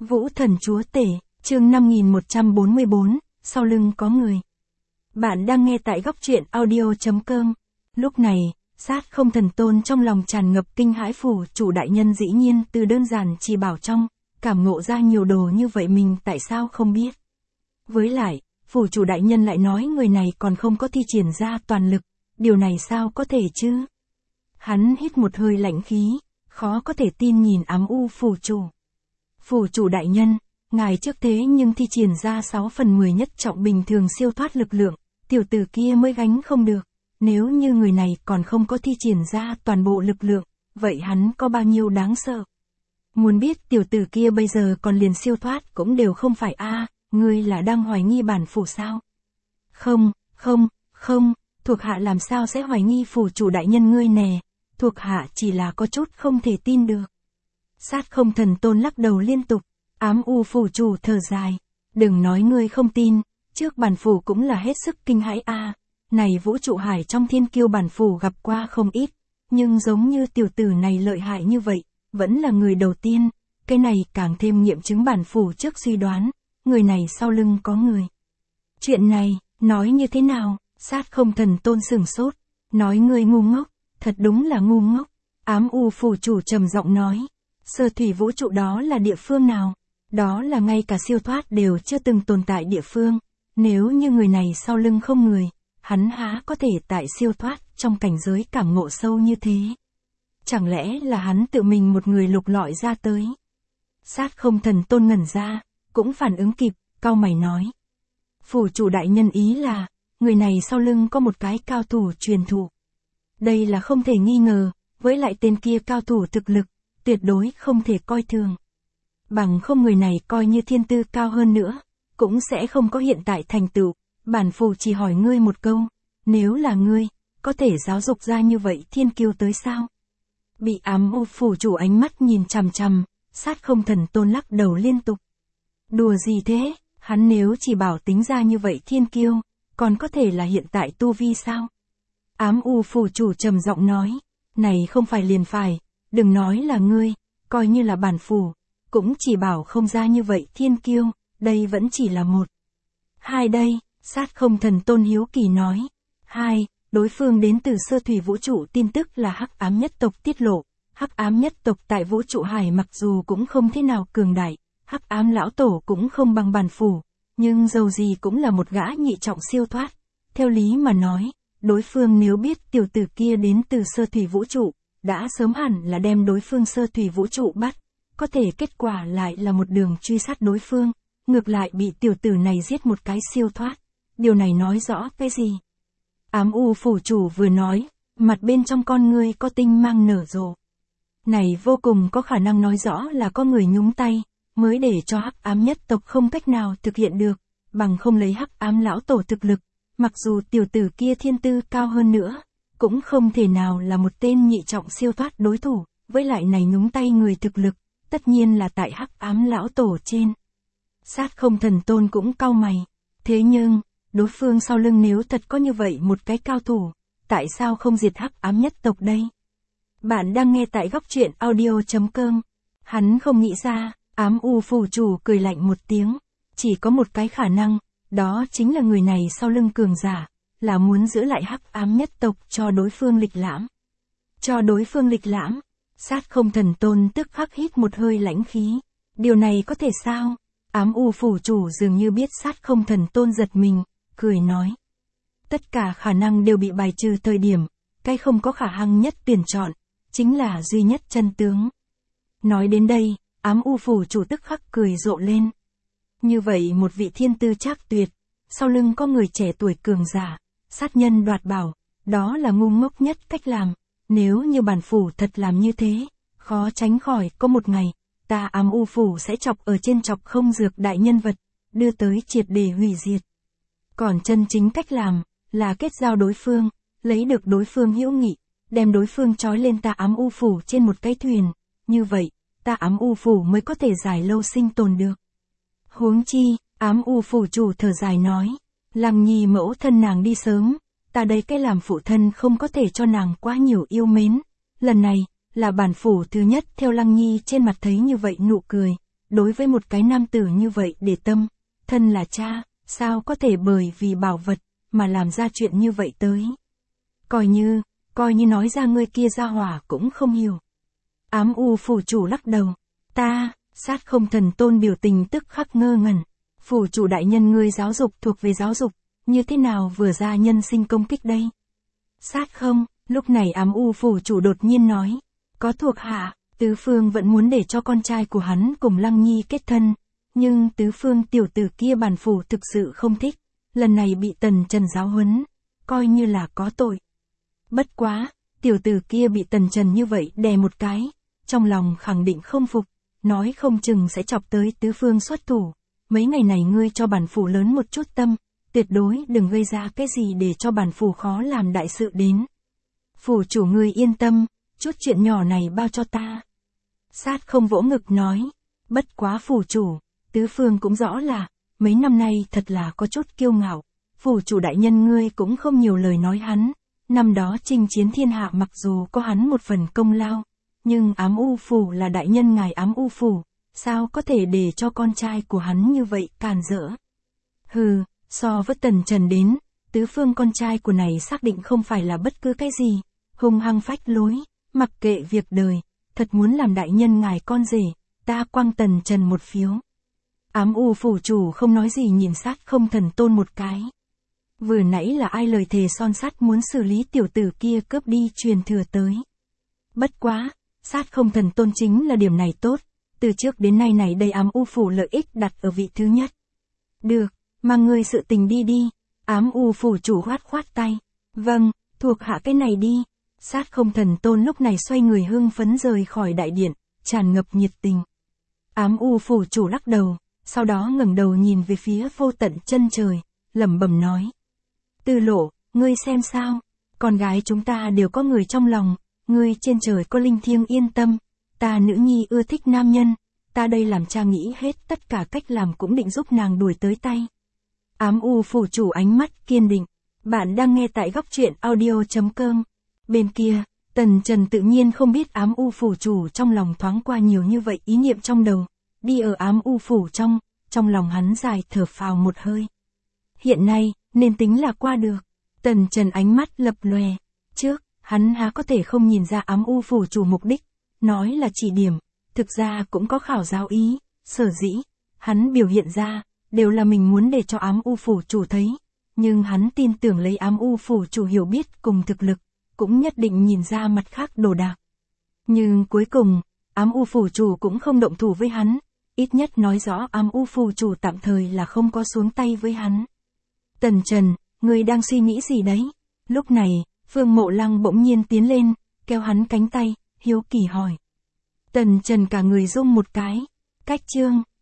Vũ thần chúa tể, chương 5144, sau lưng có người. Bạn đang nghe tại góc truyện audio.com. Lúc này, Sát Không Thần Tôn trong lòng tràn ngập kinh hãi. Phủ chủ đại nhân dĩ nhiên từ đơn giản chỉ bảo trong, cảm ngộ ra nhiều đồ như vậy mình tại sao không biết. Với lại, phủ chủ đại nhân lại nói người này còn không có thi triển ra toàn lực, điều này sao có thể chứ? Hắn hít một hơi lạnh khí, khó có thể tin nhìn ám u phủ chủ. Phủ chủ đại nhân, ngài trước thế nhưng thi triển ra 6/10 nhất trọng bình thường siêu thoát lực lượng, tiểu tử kia mới gánh không được. Nếu như người này còn không có thi triển ra toàn bộ lực lượng, vậy hắn có bao nhiêu đáng sợ? Muốn biết tiểu tử kia bây giờ còn liền siêu thoát cũng đều không phải a, ngươi là đang hoài nghi bản phủ sao? Không, thuộc hạ làm sao sẽ hoài nghi phủ chủ đại nhân ngươi nè, thuộc hạ chỉ là có chút không thể tin được. Sát Không Thần Tôn lắc đầu liên tục, ám u phủ chủ thở dài, đừng nói ngươi không tin, trước bản phủ cũng là hết sức kinh hãi a. Này vũ trụ hải trong thiên kiêu bản phủ gặp qua không ít, nhưng giống như tiểu tử này lợi hại như vậy, vẫn là người đầu tiên, cái này càng thêm nghiệm chứng bản phủ trước suy đoán, người này sau lưng có người. Chuyện này, nói như thế nào? Sát Không Thần Tôn sửng sốt, nói ngươi ngu ngốc, thật đúng là ngu ngốc. Ám u phủ chủ trầm giọng nói, Sơ thủy vũ trụ đó là địa phương nào? Đó là ngay cả siêu thoát đều chưa từng tồn tại địa phương, nếu như người này sau lưng không người, hắn há có thể tại siêu thoát trong cảnh giới cảm ngộ sâu như thế? Chẳng lẽ là hắn tự mình một người lục lọi ra tới? Sát Không Thần Tôn ngẩn ra, cũng phản ứng kịp, cau mày nói. Phủ chủ đại nhân ý là, người này sau lưng có một cái cao thủ truyền thụ. Đây là không thể nghi ngờ, với lại tên kia cao thủ thực lực, tuyệt đối không thể coi thường. Bằng không người này coi như thiên tư cao hơn nữa, cũng sẽ không có hiện tại thành tựu. Bản phủ chỉ hỏi ngươi một câu, nếu là ngươi, có thể giáo dục ra như vậy thiên kiêu tới sao? Bị ám u phủ chủ ánh mắt nhìn chằm chằm, Sát Không Thần Tôn lắc đầu liên tục. Đùa gì thế, hắn nếu chỉ bảo tính ra như vậy thiên kiêu, còn có thể là hiện tại tu vi sao? Ám u phủ chủ trầm giọng nói, này không phải liền phải, đừng nói là ngươi, coi như là bản phủ, cũng chỉ bảo không ra như vậy thiên kiêu, đây vẫn chỉ là một. Hai đây, Sát Không Thần Tôn hiếu kỳ nói. Hai, đối phương đến từ sơ thủy vũ trụ, tin tức là hắc ám nhất tộc tiết lộ. Hắc ám nhất tộc tại vũ trụ hải mặc dù cũng không thế nào cường đại, hắc ám lão tổ cũng không bằng bản phủ, nhưng dầu gì cũng là một gã nhị trọng siêu thoát. Theo lý mà nói, đối phương nếu biết tiểu tử kia đến từ sơ thủy vũ trụ, đã sớm hẳn là đem đối phương sơ thủy vũ trụ bắt, có thể kết quả lại là một đường truy sát đối phương, ngược lại bị tiểu tử này giết một cái siêu thoát. Điều này nói rõ cái gì? Ám u phủ chủ vừa nói, mặt bên trong con ngươi có tinh mang nở rộ. Này vô cùng có khả năng nói rõ là có người nhúng tay, mới để cho hắc ám nhất tộc không cách nào thực hiện được, bằng không lấy hắc ám lão tổ thực lực, mặc dù tiểu tử kia thiên tư cao hơn nữa, cũng không thể nào là một tên nhị trọng siêu thoát đối thủ, với lại này nhúng tay người thực lực, tất nhiên là tại hắc ám lão tổ trên. Sát Không Thần Tôn cũng cau mày, thế nhưng, đối phương sau lưng nếu thật có như vậy một cái cao thủ, tại sao không diệt hắc ám nhất tộc đây? Bạn đang nghe tại góc truyện audio.com. Hắn không nghĩ ra, ám u phủ chủ cười lạnh một tiếng, chỉ có một cái khả năng, đó chính là người này sau lưng cường giả, là muốn giữ lại hắc ám nhất tộc cho đối phương lịch lãm. Cho đối phương lịch lãm, Sát Không Thần Tôn tức khắc hít một hơi lãnh khí. Điều này có thể sao? Ám u phủ chủ dường như biết Sát Không Thần Tôn giật mình, cười nói. Tất cả khả năng đều bị bài trừ thời điểm, cái không có khả năng nhất tuyển chọn, chính là duy nhất chân tướng. Nói đến đây, ám u phủ chủ tức khắc cười rộ lên. Như vậy một vị thiên tư trác tuyệt, sau lưng có người trẻ tuổi cường giả, sát nhân đoạt bảo, đó là ngu ngốc nhất cách làm. Nếu như bản phủ thật làm như thế, khó tránh khỏi có một ngày, ta ám u phủ sẽ chọc ở trên chọc không dược đại nhân vật, đưa tới triệt để hủy diệt. Còn chân chính cách làm, là kết giao đối phương, lấy được đối phương hữu nghị, đem đối phương trói lên ta ám u phủ trên một cái thuyền, như vậy, ta ám u phủ mới có thể dài lâu sinh tồn được. Huống chi, ám u phủ chủ thở dài nói, Lăng Nhi mẫu thân nàng đi sớm, ta đây cái làm phụ thân không có thể cho nàng quá nhiều yêu mến, lần này, là bản phủ thứ nhất theo Lăng Nhi trên mặt thấy như vậy nụ cười, đối với một cái nam tử như vậy để tâm, thân là cha, sao có thể bởi vì bảo vật, mà làm ra chuyện như vậy tới. Coi như nói ra ngươi kia ra hỏa cũng không hiểu. Ám u phủ chủ lắc đầu, Sát Không Thần Tôn biểu tình tức khắc ngơ ngẩn. Phủ chủ đại nhân ngươi giáo dục thuộc về giáo dục, như thế nào vừa ra nhân sinh công kích đây? Sát không, lúc này ám u phủ chủ đột nhiên nói, có thuộc hạ, tứ phương vẫn muốn để cho con trai của hắn cùng Lăng Nhi kết thân, nhưng tứ phương tiểu tử kia bản phủ thực sự không thích, lần này bị Tần Trần giáo huấn, coi như là có tội. Bất quá, tiểu tử kia bị Tần Trần như vậy đè một cái, trong lòng khẳng định không phục, nói không chừng sẽ chọc tới tứ phương xuất thủ. Mấy ngày này ngươi cho bản phủ lớn một chút tâm, tuyệt đối đừng gây ra cái gì để cho bản phủ khó làm đại sự đến. Phủ chủ ngươi yên tâm, chút chuyện nhỏ này bao cho ta. Sát không vỗ ngực nói, bất quá phủ chủ, tứ phương cũng rõ là, mấy năm nay thật là có chút kiêu ngạo, phủ chủ đại nhân ngươi cũng không nhiều lời nói hắn, năm đó chinh chiến thiên hạ mặc dù có hắn một phần công lao, nhưng ám u phủ là đại nhân ngài ám u phủ, sao có thể để cho con trai của hắn như vậy càn rỡ. Hừ, so với Tần Trần đến, tứ phương con trai của này xác định không phải là bất cứ cái gì, hung hăng phách lối, mặc kệ việc đời, thật muốn làm đại nhân ngài con rể, ta quăng Tần Trần một phiếu. Ám u phủ chủ không nói gì nhìn Sát Không Thần Tôn một cái. Vừa nãy là ai lời thề son sắt muốn xử lý tiểu tử kia cướp đi truyền thừa tới. Bất quá, Sát Không Thần Tôn chính là điểm này tốt, từ trước đến nay này đây ám u phủ lợi ích đặt ở vị thứ nhất. Được, mang ngươi sự tình đi, ám u phủ chủ khoát tay. Vâng, thuộc hạ cái này đi. Sát Không Thần Tôn lúc này xoay người hưng phấn rời khỏi đại điện, tràn ngập nhiệt tình. Ám u phủ chủ lắc đầu, sau đó ngẩng đầu nhìn về phía vô tận chân trời, lẩm bẩm nói. Tư Lộ, ngươi xem sao, con gái chúng ta đều có người trong lòng, ngươi trên trời có linh thiêng yên tâm, ta nữ nhi ưa thích nam nhân, ta đây làm cha nghĩ hết tất cả cách làm cũng định giúp nàng đuổi tới tay. Ám u phủ chủ ánh mắt kiên định, bạn đang nghe tại góc truyện audio.com. Bên kia, Tần Trần tự nhiên không biết ám u phủ chủ trong lòng thoáng qua nhiều như vậy ý niệm trong đầu, đi ở ám u phủ trong lòng hắn dài thở phào một hơi. Hiện nay, nên tính là qua được. Tần Trần ánh mắt lập lòe, trước, hắn há có thể không nhìn ra ám u phủ chủ mục đích, nói là chỉ điểm, thực ra cũng có khảo giáo ý, sở dĩ, hắn biểu hiện ra, đều là mình muốn để cho ám u phủ chủ thấy, nhưng hắn tin tưởng lấy ám u phủ chủ hiểu biết cùng thực lực, cũng nhất định nhìn ra mặt khác đồ đạc. Nhưng cuối cùng, ám u phủ chủ cũng không động thủ với hắn, ít nhất nói rõ ám u phủ chủ tạm thời là không có xuống tay với hắn. Tần Trần, ngươi đang suy nghĩ gì đấy? Lúc này, Phương Mộ Lăng bỗng nhiên tiến lên, kéo hắn cánh tay, hiếu kỳ hỏi. Tần Trần cả người rung một cái, cách chương.